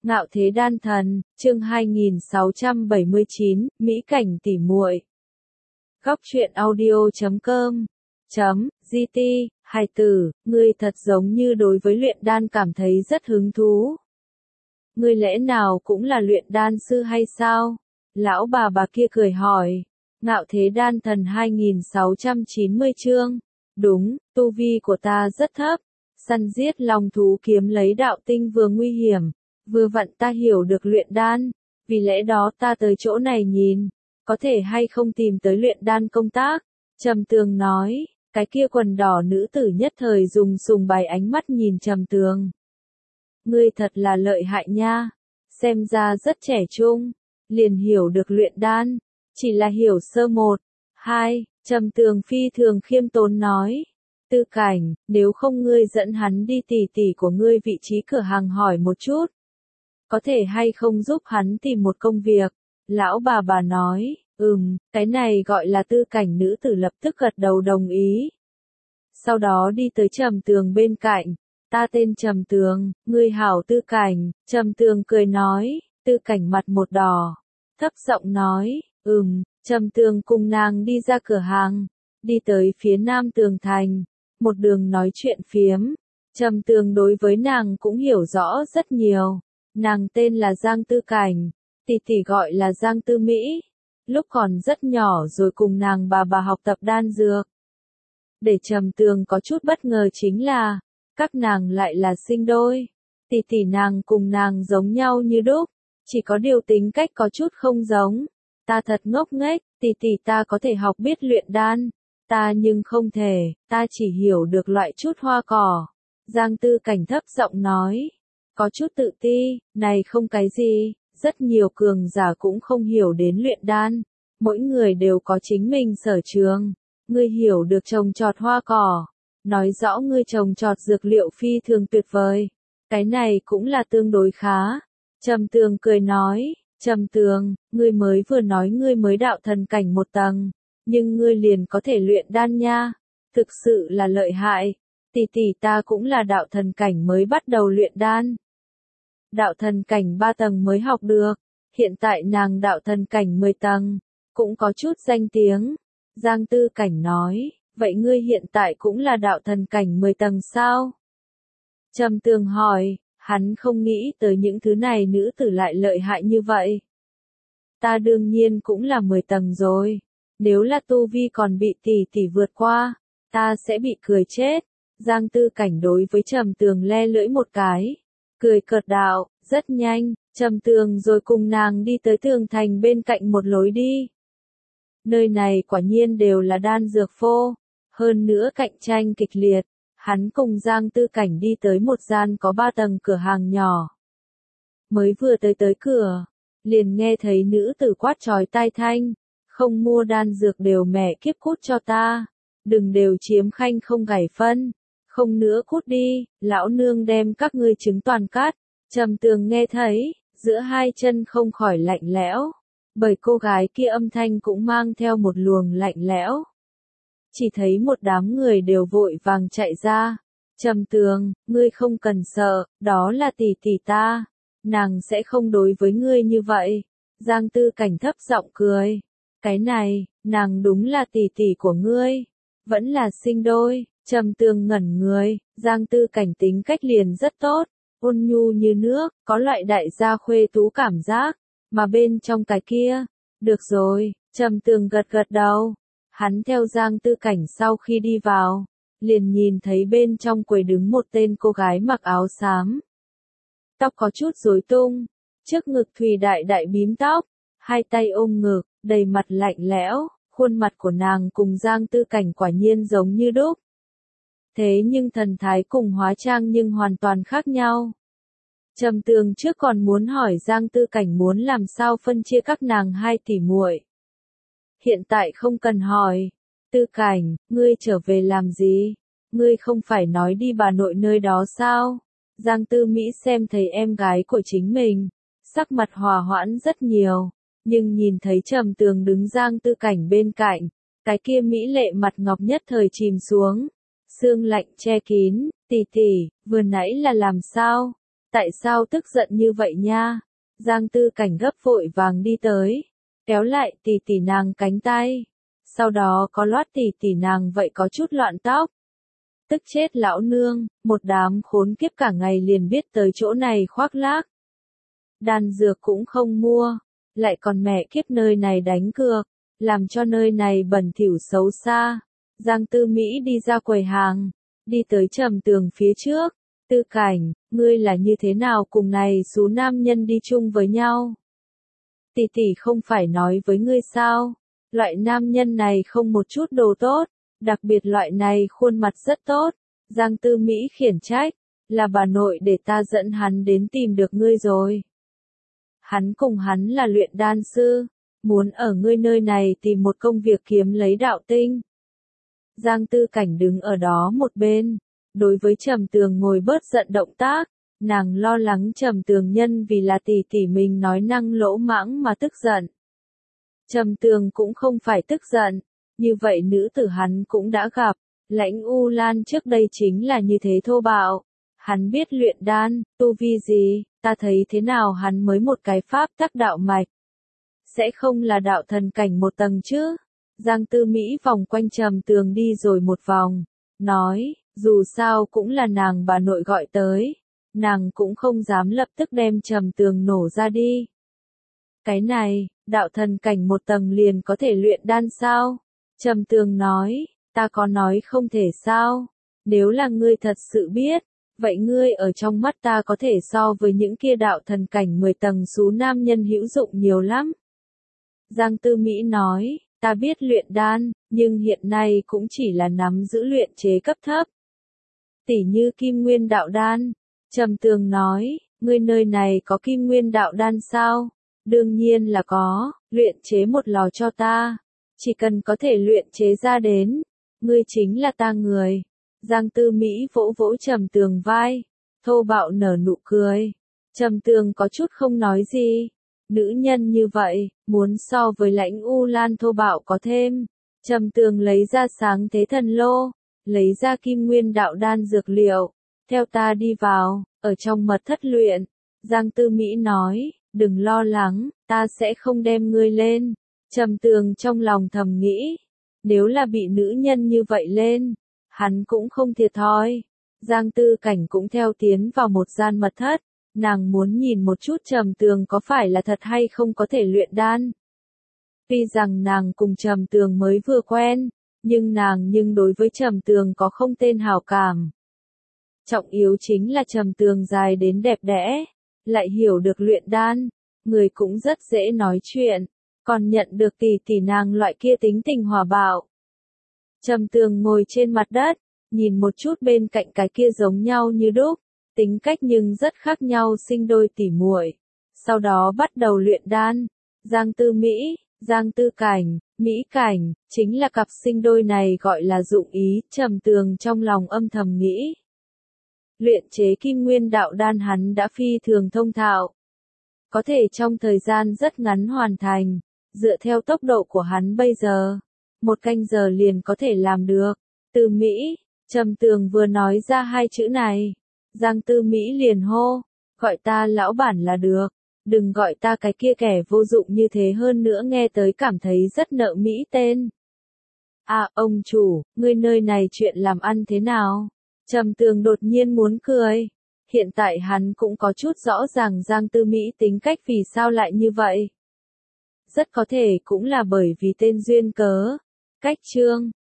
Ngạo thế đan thần, chương 2679, Mỹ cảnh tỉ muội. Góc truyện audio.com .gt, hài tử, ngươi thật giống như đối với luyện đan cảm thấy rất hứng thú. Ngươi lẽ nào cũng là luyện đan sư hay sao? Lão bà kia cười hỏi. Ngạo thế đan thần 2690 chương. Đúng, tu vi của ta rất thấp. Săn giết long thú kiếm lấy đạo tinh vừa nguy hiểm. Vừa vặn ta hiểu được luyện đan, vì lẽ đó ta tới chỗ này nhìn, có thể hay không tìm tới luyện đan công tác. Trầm Tường nói, cái kia quần đỏ nữ tử nhất thời dùng sùng bài ánh mắt nhìn Trầm Tường. Ngươi thật là lợi hại nha, xem ra rất trẻ trung, liền hiểu được luyện đan, chỉ là hiểu sơ một, hai, Trầm Tường phi thường khiêm tốn nói. Tư Cảnh, nếu không ngươi dẫn hắn đi tỉ tỉ của ngươi vị trí cửa hàng hỏi một chút. Có thể hay không giúp hắn tìm một công việc? Lão bà nói, cái này gọi là Tư Cảnh. Nữ tử lập tức gật đầu đồng ý. Sau đó đi tới Trầm Tường bên cạnh. Ta tên Trầm Tường, ngươi hảo Tư Cảnh. Trầm Tường cười nói. Tư Cảnh mặt một đỏ, thấp giọng nói, Trầm Tường cùng nàng đi ra cửa hàng, đi tới phía nam tường thành, một đường nói chuyện phiếm. Trầm Tường đối với nàng cũng hiểu rõ rất nhiều. Nàng tên là Giang Tư Cảnh, tỷ tỷ gọi là Giang Tư Mỹ. Lúc còn rất nhỏ rồi cùng nàng bà học tập đan dược. Để Trầm Tường có chút bất ngờ chính là, các nàng lại là sinh đôi. Tỷ tỷ nàng cùng nàng giống nhau như đúc, chỉ có điều tính cách có chút không giống. Ta thật ngốc nghếch, tỷ tỷ ta có thể học biết luyện đan, ta nhưng không thể, ta chỉ hiểu được loại chút hoa cỏ. Giang Tư Cảnh thấp giọng nói. Có chút tự ti, này không cái gì, rất nhiều cường giả cũng không hiểu đến luyện đan, mỗi người đều có chính mình sở trường. Ngươi hiểu được trồng trọt hoa cỏ, nói rõ ngươi trồng trọt dược liệu phi thường tuyệt vời, cái này cũng là tương đối khá. Trầm Tường cười nói, Trầm Tường, ngươi mới vừa nói ngươi mới đạo thần cảnh một tầng, nhưng ngươi liền có thể luyện đan nha, thực sự là lợi hại. Tỷ tỷ ta cũng là đạo thần cảnh mới bắt đầu luyện đan. Đạo thần cảnh 3 tầng mới học được, hiện tại nàng đạo thần cảnh 10 tầng, cũng có chút danh tiếng. Giang Tư Cảnh nói, vậy ngươi hiện tại cũng là đạo thần cảnh 10 tầng sao? Trầm Tường hỏi, hắn không nghĩ tới những thứ này nữ tử lại lợi hại như vậy. Ta đương nhiên cũng là 10 tầng rồi, nếu là tu vi còn bị tỷ tỷ vượt qua, ta sẽ bị cười chết. Giang Tư Cảnh đối với Trầm Tường le lưỡi một cái. Cười cợt đạo, rất nhanh, Trầm Tường rồi cùng nàng đi tới tường thành bên cạnh một lối đi. Nơi này quả nhiên đều là đan dược phô, hơn nữa cạnh tranh kịch liệt. Hắn cùng Giang Tư Cảnh đi tới một gian có 3 tầng cửa hàng nhỏ. Mới vừa tới cửa, liền nghe thấy nữ tử quát chói tai thanh, không mua đan dược đều mẹ kiếp cút cho ta, đừng đều chiếm khanh không gảy phân. Không nữa cút đi, lão nương đem các ngươi trứng toàn cắt. Trầm Tường nghe thấy, giữa hai chân không khỏi lạnh lẽo, bởi cô gái kia âm thanh cũng mang theo một luồng lạnh lẽo. Chỉ thấy một đám người đều vội vàng chạy ra. Trầm Tường, ngươi không cần sợ, đó là tỷ tỷ ta, nàng sẽ không đối với ngươi như vậy. Giang Tư Cảnh thấp giọng cười. Cái này, nàng đúng là tỷ tỷ của ngươi, vẫn là sinh đôi. Trầm Tường ngẩn người, Giang Tư Cảnh tính cách liền rất tốt, ôn nhu như nước, có loại đại gia khuê tú cảm giác, mà bên trong cái kia, được rồi. Trầm Tường gật đầu, hắn theo Giang Tư Cảnh sau khi đi vào, liền nhìn thấy bên trong quầy đứng một tên cô gái mặc áo xám. Tóc có chút rối tung, trước ngực thùy đại bím tóc, hai tay ôm ngực, đầy mặt lạnh lẽo, khuôn mặt của nàng cùng Giang Tư Cảnh quả nhiên giống như đúc. Thế nhưng thần thái cùng hóa trang nhưng hoàn toàn khác nhau. Trầm Tường trước còn muốn hỏi Giang Tư Cảnh muốn làm sao phân chia các nàng hai tỷ muội. Hiện tại không cần hỏi. Tư Cảnh, ngươi trở về làm gì? Ngươi không phải nói đi bà nội nơi đó sao? Giang Tư Mỹ xem thấy em gái của chính mình, sắc mặt hòa hoãn rất nhiều, nhưng nhìn thấy Trầm Tường đứng Giang Tư Cảnh bên cạnh, cái kia mỹ lệ mặt ngọc nhất thời chìm xuống. Sương lạnh che kín, tỷ tỷ, vừa nãy là làm sao? Tại sao tức giận như vậy nha? Giang Tư Cảnh gấp vội vàng đi tới, kéo lại tỷ tỷ nàng cánh tay. Sau đó có loát tỷ tỷ nàng vậy có chút loạn tóc. Tức chết lão nương, một đám khốn kiếp cả ngày liền biết tới chỗ này khoác lác. Đan dược cũng không mua, lại còn mẹ kiếp nơi này đánh cược, làm cho nơi này bẩn thỉu xấu xa. Giang Tư Mỹ đi ra quầy hàng, đi tới Trầm Tường phía trước. Tư Cảnh, ngươi là như thế nào cùng này số nam nhân đi chung với nhau? Tỷ tỷ không phải nói với ngươi sao? Loại nam nhân này không một chút đồ tốt, đặc biệt loại này khuôn mặt rất tốt. Giang Tư Mỹ khiển trách, là bà nội để ta dẫn hắn đến tìm được ngươi rồi. Hắn cùng hắn là luyện đan sư, muốn ở ngươi nơi này tìm một công việc kiếm lấy đạo tinh. Giang Tư Cảnh đứng ở đó một bên, đối với Trầm Tường ngồi bớt giận động tác, nàng lo lắng Trầm Tường nhân vì là tỷ tỷ mình nói năng lỗ mãng mà tức giận. Trầm Tường cũng không phải tức giận, như vậy nữ tử hắn cũng đã gặp, Lãnh U Lan trước đây chính là như thế thô bạo. Hắn biết luyện đan, tu vi gì, ta thấy thế nào hắn mới một cái pháp tắc đạo mạch. Sẽ không là đạo thần cảnh một tầng chứ? Giang Tư Mỹ vòng quanh Trầm Tường đi rồi một vòng, nói, dù sao cũng là nàng bà nội gọi tới, nàng cũng không dám lập tức đem Trầm Tường nổ ra đi. Cái này, đạo thần cảnh một tầng liền có thể luyện đan sao? Trầm Tường nói, ta có nói không thể sao? Nếu là ngươi thật sự biết, vậy ngươi ở trong mắt ta có thể so với những kia đạo thần cảnh 10 tầng số nam nhân hữu dụng nhiều lắm. Giang Tư Mỹ nói, ta biết luyện đan, nhưng hiện nay cũng chỉ là nắm giữ luyện chế cấp thấp. Tỉ như Kim Nguyên đạo đan. Trầm Tường nói, ngươi nơi này có Kim Nguyên đạo đan sao? Đương nhiên là có, luyện chế một lò cho ta. Chỉ cần có thể luyện chế ra đến, ngươi chính là ta người. Giang Tư Mỹ vỗ vỗ Trầm Tường vai, thô bạo nở nụ cười. Trầm Tường có chút không nói gì. Nữ nhân như vậy, muốn so với Lãnh U Lan thô bạo có thêm. Trầm Tường lấy ra Sáng Thế Thần Lô, lấy ra Kim Nguyên đạo đan dược liệu. Theo ta đi vào, ở trong mật thất luyện. Giang Tư Mỹ nói, đừng lo lắng, ta sẽ không đem ngươi lên. Trầm Tường trong lòng thầm nghĩ, nếu là bị nữ nhân như vậy lên, hắn cũng không thiệt thòi. Giang Tư Cảnh cũng theo tiến vào một gian mật thất, nàng muốn nhìn một chút Trầm Tường có phải là thật hay không có thể luyện đan. Tuy rằng nàng cùng Trầm Tường mới vừa quen, nhưng đối với Trầm Tường có không tên hảo cảm. Trọng yếu chính là Trầm Tường dài đến đẹp đẽ, lại hiểu được luyện đan, người cũng rất dễ nói chuyện, còn nhận được tỷ tỷ nàng loại kia tính tình hòa bạo. Trầm Tường ngồi trên mặt đất, nhìn một chút bên cạnh cái kia giống nhau như đúc, tính cách nhưng rất khác nhau sinh đôi tỉ muội. Sau đó bắt đầu luyện đan. Giang Tư Mỹ, Giang Tư Cảnh, Mỹ Cảnh, chính là cặp sinh đôi này gọi là dụng ý. Trầm Tường trong lòng âm thầm nghĩ. Luyện chế Kim Nguyên đạo đan hắn đã phi thường thông thạo, có thể trong thời gian rất ngắn hoàn thành. Dựa theo tốc độ của hắn bây giờ, 1 canh giờ liền có thể làm được. Từ Mỹ, Trầm Tường vừa nói ra 2 chữ này, Giang Tư Mỹ liền hô, gọi ta lão bản là được, đừng gọi ta cái kia kẻ vô dụng như thế, hơn nữa nghe tới cảm thấy rất nợ Mỹ tên. À, ông chủ, ngươi nơi này chuyện làm ăn thế nào? Trầm Tường đột nhiên muốn cười. Hiện tại hắn cũng có chút rõ ràng Giang Tư Mỹ tính cách vì sao lại như vậy. Rất có thể cũng là bởi vì tên duyên cớ. Cách chương